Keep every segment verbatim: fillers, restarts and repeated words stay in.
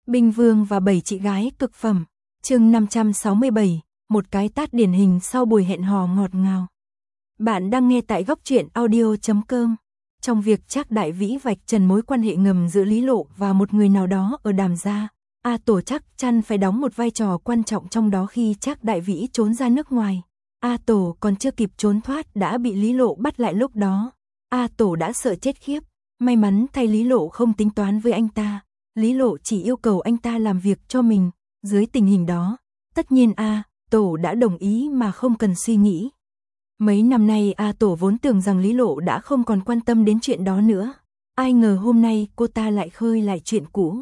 Binh Vương và bảy chị gái cực phẩm. Chương năm trăm sáu mươi bảy, một cái tát điển hình sau buổi hẹn hò ngọt ngào. Bạn đang nghe tại góc truyện audio chấm com. Trong việc Trác Đại Vĩ vạch trần mối quan hệ ngầm giữa Lý Lộ và một người nào đó ở Đàm gia, A Tổ chắc chắn phải đóng một vai trò quan trọng trong đó. Khi Trác Đại Vĩ trốn ra nước ngoài, A Tổ còn chưa kịp trốn thoát đã bị Lý Lộ bắt lại. Lúc đó, A Tổ đã sợ chết khiếp. May mắn thay Lý Lộ không tính toán với anh ta. Lý Lộ chỉ yêu cầu anh ta làm việc cho mình. Dưới tình hình đó, tất nhiên A Tổ đã đồng ý mà không cần suy nghĩ. Mấy năm nay A Tổ vốn tưởng rằng Lý Lộ đã không còn quan tâm đến chuyện đó nữa. Ai ngờ hôm nay cô ta lại khơi lại chuyện cũ.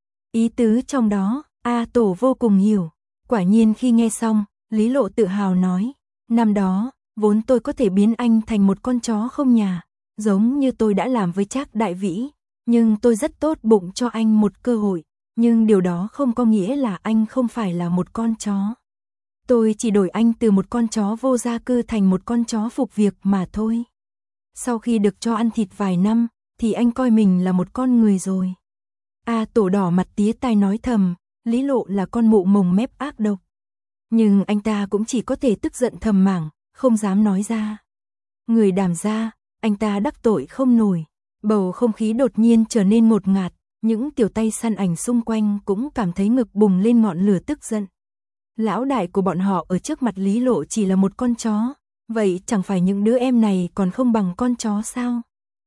Ý tứ trong đó, A Tổ vô cùng hiểu. Quả nhiên khi nghe xong, Lý Lộ tự hào nói, năm đó, vốn tôi có thể biến anh thành một con chó không nhà, giống như tôi đã làm với Trác Đại Vĩ. Nhưng tôi rất tốt bụng cho anh một cơ hội, nhưng điều đó không có nghĩa là anh không phải là một con chó. Tôi chỉ đổi anh từ một con chó vô gia cư thành một con chó phục việc mà thôi. Sau khi được cho ăn thịt vài năm, thì anh coi mình là một con người rồi. A Tổ đỏ mặt tía tai nói thầm, Lý Lộ là con mụ mồng mép ác độc. Nhưng anh ta cũng chỉ có thể tức giận thầm mảng, không dám nói ra. Người Đàm gia, anh ta đắc tội không nổi. Bầu không khí đột nhiên trở nên ngột ngạt, những tiểu tay săn ảnh xung quanh cũng cảm thấy ngực bùng lên ngọn lửa tức giận. Lão đại của bọn họ ở trước mặt Lý Lộ chỉ là một con chó, vậy chẳng phải những đứa em này còn không bằng con chó sao?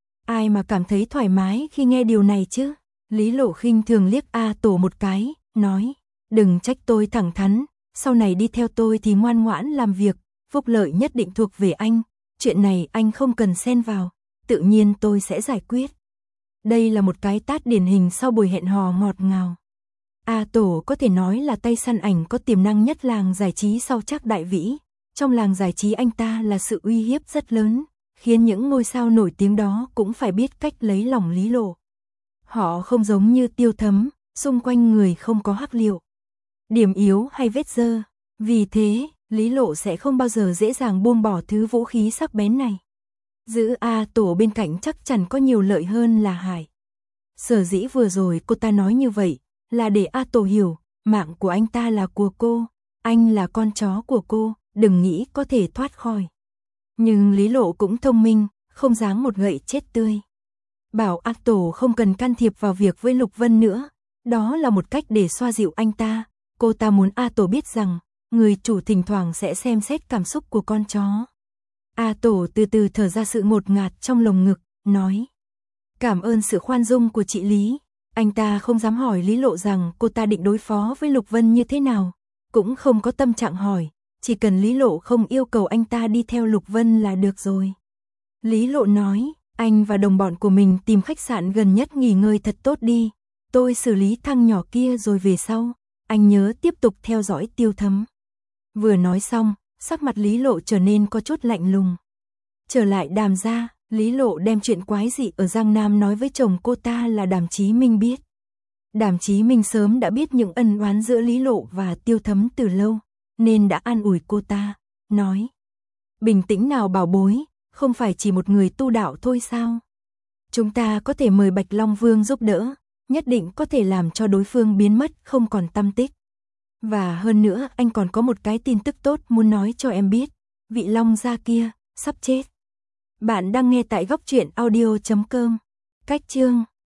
Ai mà cảm thấy thoải mái khi nghe điều này chứ? Lý Lộ khinh thường liếc A Tổ một cái, nói, đừng trách tôi thẳng thắn, sau này đi theo tôi thì ngoan ngoãn làm việc, phúc lợi nhất định thuộc về anh, chuyện này anh không cần xen vào, tự nhiên tôi sẽ giải quyết. Đây là một cái tát điển hình sau buổi hẹn hò ngọt ngào. A Tổ có thể nói là tay săn ảnh có tiềm năng nhất làng giải trí sau Trác Đại Vĩ. Trong làng giải trí anh ta là sự uy hiếp rất lớn, khiến những ngôi sao nổi tiếng đó cũng phải biết cách lấy lòng Lý Lộ. Họ không giống như Tiêu Thấm, xung quanh người không có hắc liệu, điểm yếu hay vết dơ. Vì thế, Lý Lộ sẽ không bao giờ dễ dàng buông bỏ thứ vũ khí sắc bén này. Giữ A Tổ bên cạnh chắc chắn có nhiều lợi hơn là hại. Sở dĩ vừa rồi cô ta nói như vậy, là để A Tổ hiểu, mạng của anh ta là của cô, anh là con chó của cô, đừng nghĩ có thể thoát khỏi. Nhưng Lý Lộ cũng thông minh, không giáng một gậy chết tươi. Bảo A Tổ không cần can thiệp vào việc với Lục Vân nữa, đó là một cách để xoa dịu anh ta. Cô ta muốn A Tổ biết rằng, người chủ thỉnh thoảng sẽ xem xét cảm xúc của con chó. A Tổ từ từ thở ra sự ngột ngạt trong lồng ngực, nói, cảm ơn sự khoan dung của chị Lý. Anh ta không dám hỏi Lý Lộ rằng cô ta định đối phó với Lục Vân như thế nào, cũng không có tâm trạng hỏi, chỉ cần Lý Lộ không yêu cầu anh ta đi theo Lục Vân là được rồi. Lý Lộ nói, anh và đồng bọn của mình tìm khách sạn gần nhất nghỉ ngơi thật tốt đi, tôi xử lý thằng nhỏ kia rồi về sau, anh nhớ tiếp tục theo dõi Tiêu Thấm. Vừa nói xong, sắc mặt Lý Lộ trở nên có chút lạnh lùng. Trở lại Đàm gia, Lý Lộ đem chuyện quái dị ở Giang Nam nói với chồng cô ta là Đàm Chí Minh biết. Đàm Chí Minh sớm đã biết những ân oán giữa Lý Lộ và Tiêu Thấm từ lâu, nên đã an ủi cô ta, nói, bình tĩnh nào bảo bối, không phải chỉ một người tu đạo thôi sao? Chúng ta có thể mời Bạch Long Vương giúp đỡ, nhất định có thể làm cho đối phương biến mất không còn tăm tích. Và hơn nữa anh còn có một cái tin tức tốt muốn nói cho em biết, vị Long gia kia, sắp chết. Bạn đang nghe tại góc truyện audio chấm com. Cách chương